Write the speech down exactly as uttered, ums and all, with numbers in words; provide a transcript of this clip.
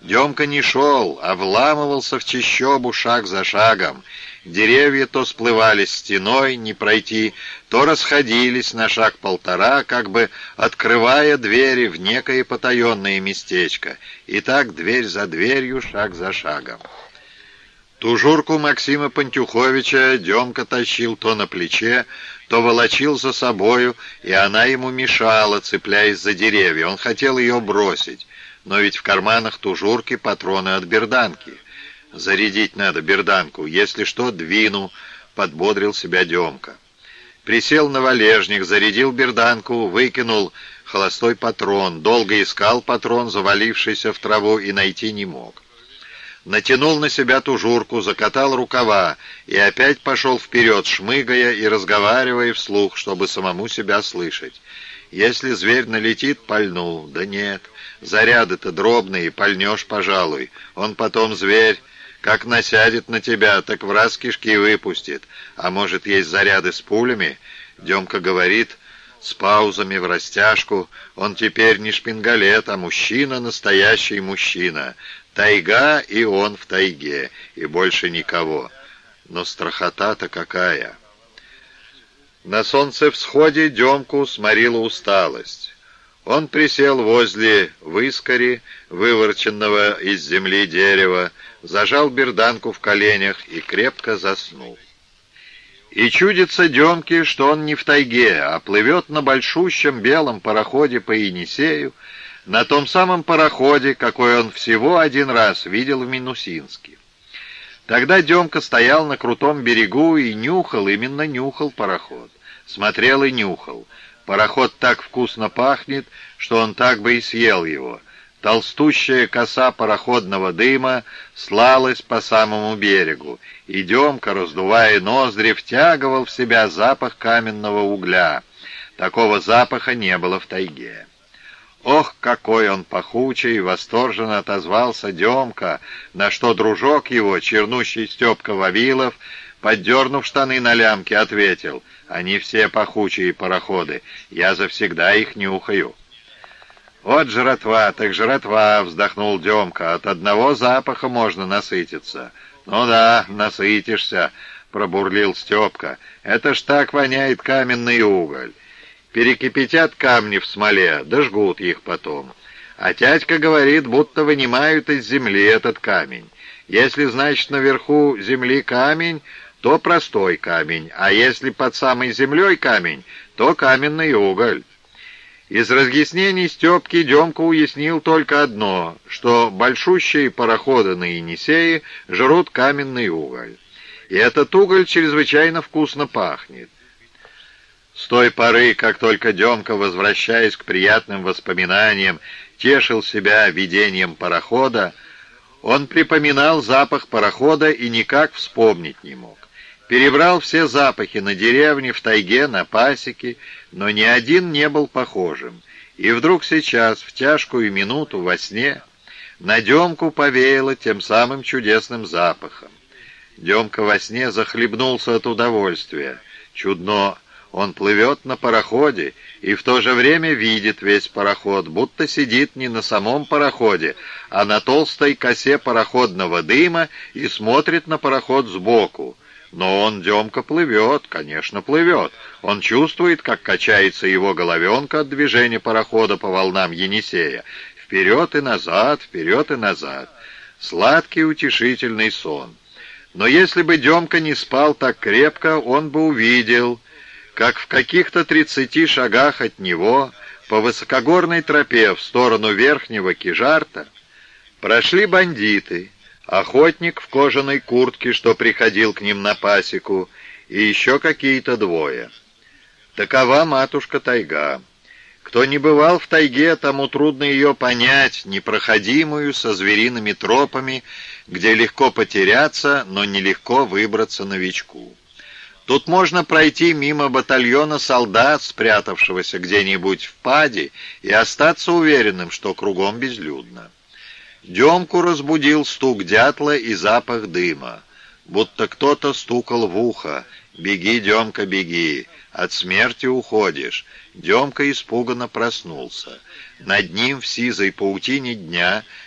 Демка не шел, а вламывался в чащобу шаг за шагом. Деревья то сплывали стеной, не пройти, то расходились на шаг-полтора, как бы открывая двери в некое потаенное местечко. И так дверь за дверью, шаг за шагом. Тужурку Максима Пантюховича Демка тащил то на плече, то волочил за собою, и она ему мешала, цепляясь за деревья. Он хотел ее бросить, но ведь в карманах тужурки патроны от берданки. «Зарядить надо берданку, если что, двину», — подбодрил себя Демка. Присел на валежник, зарядил берданку, выкинул холостой патрон, долго искал патрон, завалившийся в траву, и найти не мог. Натянул на себя тужурку, закатал рукава и опять пошел вперед, шмыгая и разговаривая вслух, чтобы самому себя слышать. Если зверь налетит, пальну. Да нет, заряды-то дробные, пальнешь, пожалуй. Он потом, зверь, как насядет на тебя, так в раз кишки выпустит. А может, есть заряды с пулями? Демка говорит с паузами в растяжку. Он теперь не шпингалет, а мужчина, настоящий мужчина. Тайга, и он в тайге, и больше никого. Но страхота-то какая! На солнцевсходе Демку сморила усталость. Он присел возле выскари, выворченного из земли дерева, зажал берданку в коленях и крепко заснул. И чудится Демке, что он не в тайге, а плывет на большущем белом пароходе по Енисею, на том самом пароходе, какой он всего один раз видел в Минусинске. Тогда Демка стоял на крутом берегу и нюхал, именно нюхал пароход. Смотрел и нюхал. Пароход так вкусно пахнет, что он так бы и съел его. Толстущая коса пароходного дыма слалась по самому берегу, и Демка, раздувая ноздри, втягивал в себя запах каменного угля. Такого запаха не было в тайге. «Ох, какой он пахучий!» — восторженно отозвался Демка, на что дружок его, чернущий Степка Вавилов, поддернув штаны на лямке, ответил: «Они все пахучие пароходы, я завсегда их нюхаю». «Вот жратва, так жратва!» — вздохнул Демка, «от одного запаха можно насытиться». «Ну да, насытишься», — пробурлил Степка, «это ж так воняет каменный уголь». Перекипятят камни в смоле, да жгут их потом. А тятька говорит, будто вынимают из земли этот камень. Если, значит, наверху земли камень, то простой камень, а если под самой землей камень, то каменный уголь. Из разъяснений Степки Демка уяснил только одно, что большущие пароходы на Енисее жрут каменный уголь. И этот уголь чрезвычайно вкусно пахнет. С той поры, как только Демка, возвращаясь к приятным воспоминаниям, тешил себя видением парохода, он припоминал запах парохода и никак вспомнить не мог. Перебрал все запахи на деревне, в тайге, на пасеке, но ни один не был похожим. И вдруг сейчас, в тяжкую минуту во сне, на Демку повеяло тем самым чудесным запахом. Демка во сне захлебнулся от удовольствия. Чудно! Он плывет на пароходе и в то же время видит весь пароход, будто сидит не на самом пароходе, а на толстой косе пароходного дыма и смотрит на пароход сбоку. Но он, Демка, плывет, конечно, плывет. Он чувствует, как качается его головенка от движения парохода по волнам Енисея. Вперед и назад, вперед и назад. Сладкий утешительный сон. Но если бы Демка не спал так крепко, он бы увидел, как в каких-то тридцати шагах от него по высокогорной тропе в сторону Верхнего Кижарта прошли бандиты, охотник в кожаной куртке, что приходил к ним на пасеку, и еще какие-то двое. Такова матушка тайга. Кто не бывал в тайге, тому трудно ее понять, непроходимую со звериными тропами, где легко потеряться, но нелегко выбраться новичку. Тут можно пройти мимо батальона солдат, спрятавшегося где-нибудь в паде, и остаться уверенным, что кругом безлюдно. Демку разбудил стук дятла и запах дыма, будто кто-то стукал в ухо. «Беги, Демка, беги, от смерти уходишь». Демка испуганно проснулся. Над ним в сизой паутине дня